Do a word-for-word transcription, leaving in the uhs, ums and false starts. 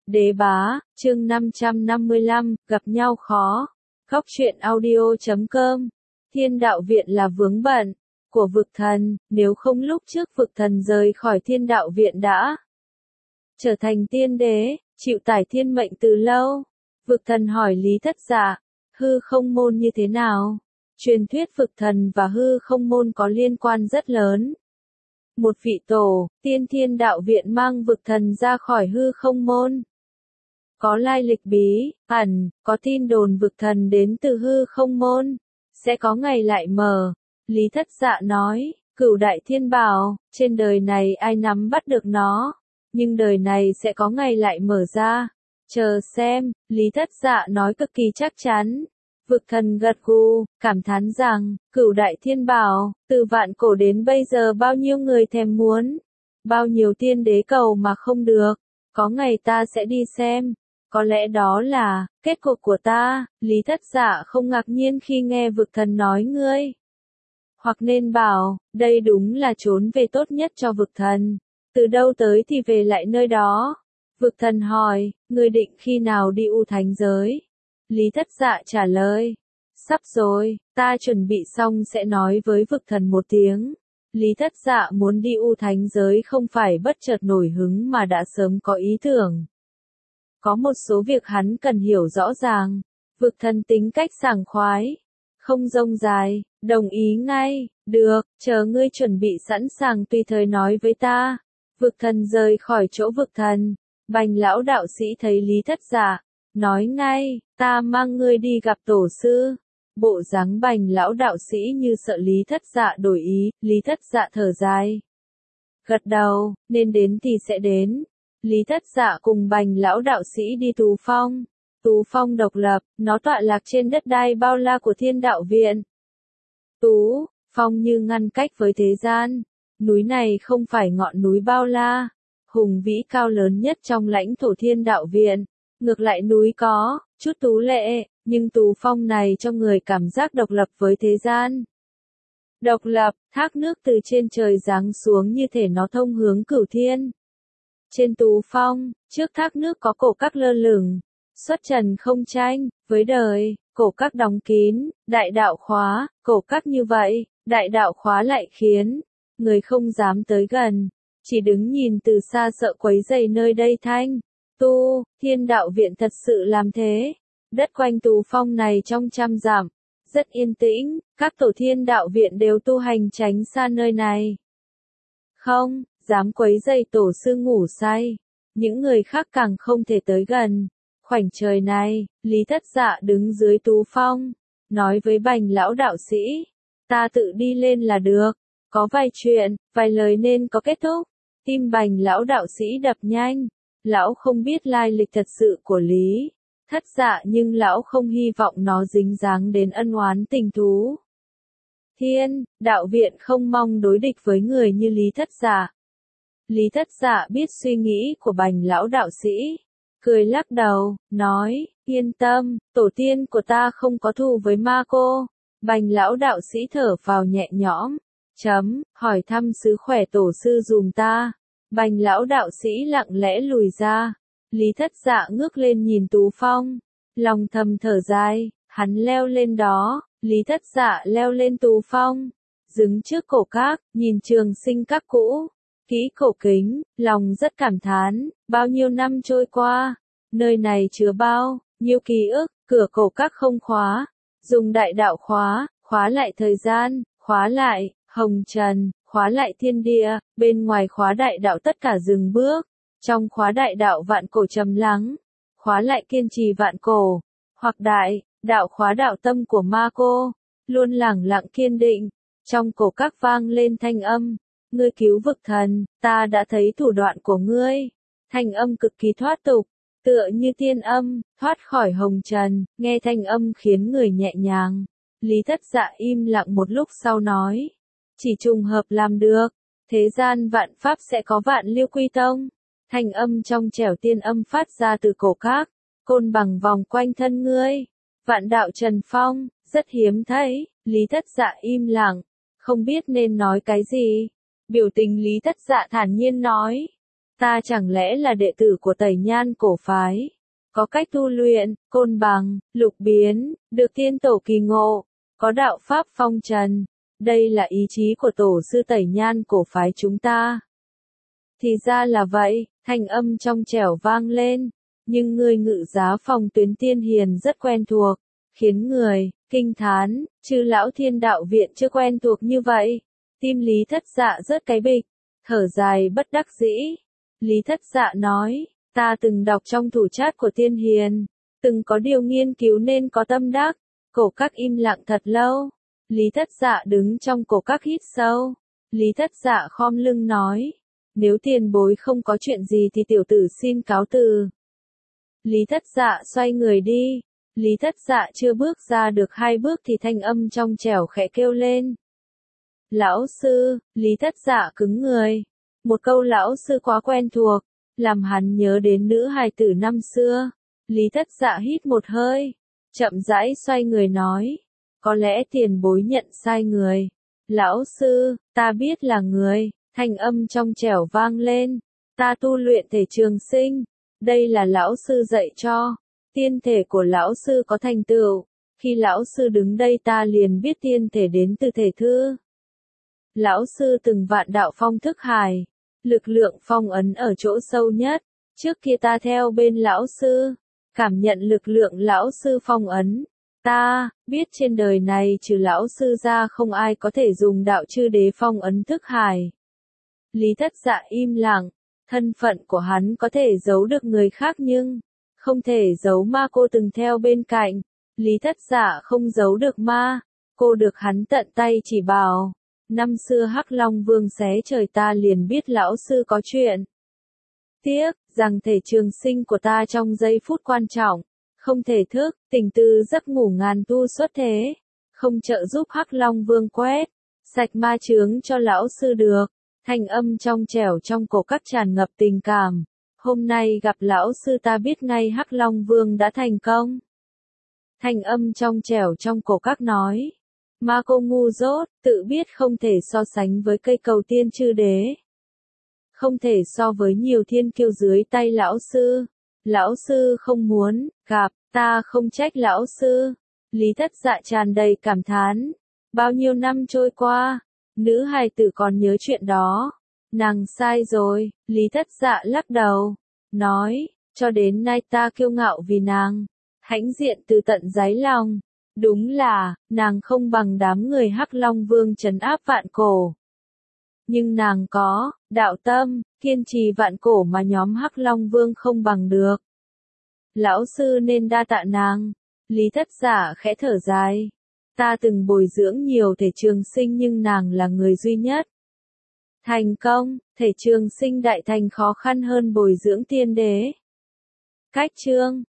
Đế bá, chương năm trăm năm mươi lăm, gặp nhau khó. Góc truyện audio chấm com. Thiên đạo viện là vướng bận của vực thần, nếu không lúc trước vực thần rời khỏi thiên đạo viện đã trở thành tiên đế, chịu tải thiên mệnh từ lâu. Vực thần hỏi Lý Thất Dạ, hư không môn như thế nào? Truyền thuyết vực thần và hư không môn có liên quan rất lớn. Một vị tổ, tiên thiên đạo viện mang vực thần ra khỏi hư không môn. Có lai lịch bí, ẩn, có tin đồn vực thần đến từ hư không môn. Sẽ có ngày lại mở. Lý Thất Dạ nói, cửu đại thiên bảo, trên đời này ai nắm bắt được nó. Nhưng đời này sẽ có ngày lại mở ra. Chờ xem, Lý Thất Dạ nói cực kỳ chắc chắn. Vực thần gật gù, cảm thán rằng, cửu đại thiên bảo, từ vạn cổ đến bây giờ bao nhiêu người thèm muốn. Bao nhiêu tiên đế cầu mà không được. Có ngày ta sẽ đi xem. Có lẽ đó là, kết cục của ta. Lý Thất Dạ không ngạc nhiên khi nghe vực thần nói ngươi. Hoặc nên bảo, đây đúng là trốn về tốt nhất cho vực thần. Từ đâu tới thì về lại nơi đó. Vực thần hỏi, ngươi định khi nào đi U Thánh giới? Lý Thất Dạ trả lời, sắp rồi, ta chuẩn bị xong sẽ nói với vực thần một tiếng. Lý Thất Dạ muốn đi U Thánh giới không phải bất chợt nổi hứng mà đã sớm có ý tưởng. Có một số việc hắn cần hiểu rõ ràng. Vực thần tính cách sảng khoái, không rông dài, đồng ý ngay, được, chờ ngươi chuẩn bị sẵn sàng tùy thời nói với ta. Vực thần rời khỏi chỗ vực thần, Bành lão đạo sĩ thấy Lý Thất Dạ, nói ngay, ta mang ngươi đi gặp tổ sư. Bộ dáng Bành lão đạo sĩ như sợ Lý Thất Dạ đổi ý, Lý Thất Dạ thở dài. Gật đầu, nên đến thì sẽ đến. Lý Thất Dạ cùng Bành lão đạo sĩ đi Tú Phong. Tú Phong độc lập, nó tọa lạc trên đất đai bao la của thiên đạo viện. Tú Phong như ngăn cách với thế gian. Núi này không phải ngọn núi bao la, hùng vĩ cao lớn nhất trong lãnh thổ thiên đạo viện. Ngược lại núi có chút tú lệ, nhưng Tú Phong này cho người cảm giác độc lập với thế gian. Độc lập, thác nước từ trên trời giáng xuống như thể nó thông hướng cửu thiên. Trên Tú Phong, trước thác nước có cổ các lơ lửng, xuất trần không tranh với đời, cổ các đóng kín, đại đạo khóa, cổ các như vậy, đại đạo khóa lại khiến người không dám tới gần, chỉ đứng nhìn từ xa sợ quấy rầy nơi đây thanh. Tu, thiên đạo viện thật sự làm thế. Đất quanh Tú Phong này trong trăm dặm, rất yên tĩnh, các tổ thiên đạo viện đều tu hành tránh xa nơi này. Không dám quấy rầy tổ sư ngủ say, những người khác càng không thể tới gần. Khoảnh trời này, Lý Thất Dạ đứng dưới Tú Phong, nói với Bành lão đạo sĩ, ta tự đi lên là được, có vài chuyện, vài lời nên có kết thúc. Tim Bành lão đạo sĩ đập nhanh, lão không biết lai lịch thật sự của Lý Thất Dạ nhưng lão không hy vọng nó dính dáng đến ân oán tình thú. Thiên đạo viện không mong đối địch với người như Lý Thất Dạ. Lý Thất Dạ biết suy nghĩ của Bành lão đạo sĩ, cười lắc đầu, nói, yên tâm, tổ tiên của ta không có thù với ma cô. Bành lão đạo sĩ thở vào nhẹ nhõm, chấm, hỏi thăm sức khỏe tổ sư dùm ta. Bành lão đạo sĩ lặng lẽ lùi ra. Lý Thất Dạ ngước lên nhìn Tú Phong, lòng thầm thở dài, hắn leo lên đó. Lý Thất Dạ leo lên Tú Phong, đứng trước cổ các, nhìn trường sinh các cũ, kỹ cổ kính, lòng rất cảm thán, bao nhiêu năm trôi qua, nơi này chứa bao nhiêu ký ức. Cửa cổ các không khóa, dùng đại đạo khóa, khóa lại thời gian, khóa lại hồng trần, khóa lại thiên địa, bên ngoài khóa đại đạo tất cả dừng bước, trong khóa đại đạo vạn cổ trầm lắng, khóa lại kiên trì vạn cổ, hoặc đại đạo khóa đạo tâm của ma cô, luôn lẳng lặng kiên định. Trong cổ các vang lên thanh âm, ngươi cứu vực thần, ta đã thấy thủ đoạn của ngươi. Thanh âm cực kỳ thoát tục, tựa như tiên âm, thoát khỏi hồng trần, nghe thanh âm khiến người nhẹ nhàng. Lý Thất Dạ im lặng một lúc sau nói, chỉ trùng hợp làm được, thế gian vạn pháp sẽ có vạn lưu quy tông. Thanh âm trong trẻo tiên âm phát ra từ cổ các, côn bằng vòng quanh thân ngươi, vạn đạo trần phong, rất hiếm thấy. Lý Thất Dạ im lặng, không biết nên nói cái gì. Biểu tình Lý Thất Dạ thản nhiên nói, Ta chẳng lẽ là đệ tử của Tẩy Nhan cổ phái? Có cách tu luyện, côn bằng, lục biến, được tiên tổ kỳ ngộ, có đạo pháp phong trần. Đây là ý chí của tổ sư Tẩy Nhan cổ phái chúng ta. Thì ra là vậy, thanh âm trong trẻo vang lên. Nhưng người ngự giá phòng Tuyến Tiên Hiền rất quen thuộc, khiến người kinh thán, chứ lão Thiên Đạo Viện chưa quen thuộc như vậy. Tim Lý Thất Dạ rớt cái bịch, thở dài bất đắc dĩ. Lý Thất Dạ nói, ta từng đọc trong thủ chát của Tiên Hiền, từng có điều nghiên cứu nên có tâm đắc. Cổ Các im lặng thật lâu. Lý Thất Dạ đứng trong cổ Các hít sâu. Lý Thất Dạ khom lưng nói, nếu tiền bối không có chuyện gì thì tiểu tử xin cáo từ. Lý Thất Dạ xoay người đi. Lý Thất Dạ chưa bước ra được hai bước thì thanh âm trong trẻo khẽ kêu lên. Lão sư, Lý Thất Dạ cứng người. Một câu lão sư quá quen thuộc, làm hắn nhớ đến nữ hài tử năm xưa. Lý Thất Dạ hít một hơi, chậm rãi xoay người nói, có lẽ tiền bối nhận sai người. Lão sư, ta biết là người, thanh âm trong trẻo vang lên, ta tu luyện thể trường sinh, đây là lão sư dạy cho. Tiên thể của lão sư có thành tựu, khi lão sư đứng đây ta liền biết tiên thể đến từ thể thư. Lão sư từng vạn đạo phong thức hải, lực lượng phong ấn ở chỗ sâu nhất, trước kia ta theo bên lão sư, cảm nhận lực lượng lão sư phong ấn. Ta biết trên đời này trừ lão sư ra không ai có thể dùng đạo chư đế phong ấn thức hải. Lý Thất Dạ im lặng, thân phận của hắn có thể giấu được người khác nhưng không thể giấu ma cô từng theo bên cạnh. Lý Thất Dạ không giấu được ma, cô được hắn tận tay chỉ bảo. Năm xưa Hắc Long Vương xé trời ta liền biết lão sư có chuyện. Tiếc rằng thể trường sinh của ta trong giây phút quan trọng, không thể thức, tỉnh từ giấc ngủ ngàn tu xuất thế, không trợ giúp Hắc Long Vương quét sạch ma chướng cho lão sư được. Thanh âm trong trẻo trong cổ Các tràn ngập tình cảm. Hôm nay gặp lão sư ta biết ngay Hắc Long Vương đã thành công. Thanh âm trong trẻo trong cổ Các nói, ma cô ngu dốt, tự biết không thể so sánh với cây cầu tiên chư đế. Không thể so với nhiều thiên kiêu dưới tay lão sư. Lão sư không muốn gặp, ta không trách lão sư. Lý Thất Dạ tràn đầy cảm thán. Bao nhiêu năm trôi qua, nữ hài tử còn nhớ chuyện đó. Nàng sai rồi, Lý Thất Dạ lắc đầu, nói, cho đến nay ta kiêu ngạo vì nàng, hãnh diện từ tận đáy lòng. Đúng là, nàng không bằng đám người Hắc Long Vương trấn áp vạn cổ. Nhưng nàng có, đạo tâm, kiên trì vạn cổ mà nhóm Hắc Long Vương không bằng được. Lão sư nên đa tạ nàng. Lý Thất Dạ khẽ thở dài. Ta từng bồi dưỡng nhiều thể trường sinh nhưng nàng là người duy nhất. Thành công, thể trường sinh đại thành khó khăn hơn bồi dưỡng tiên đế. Cách chương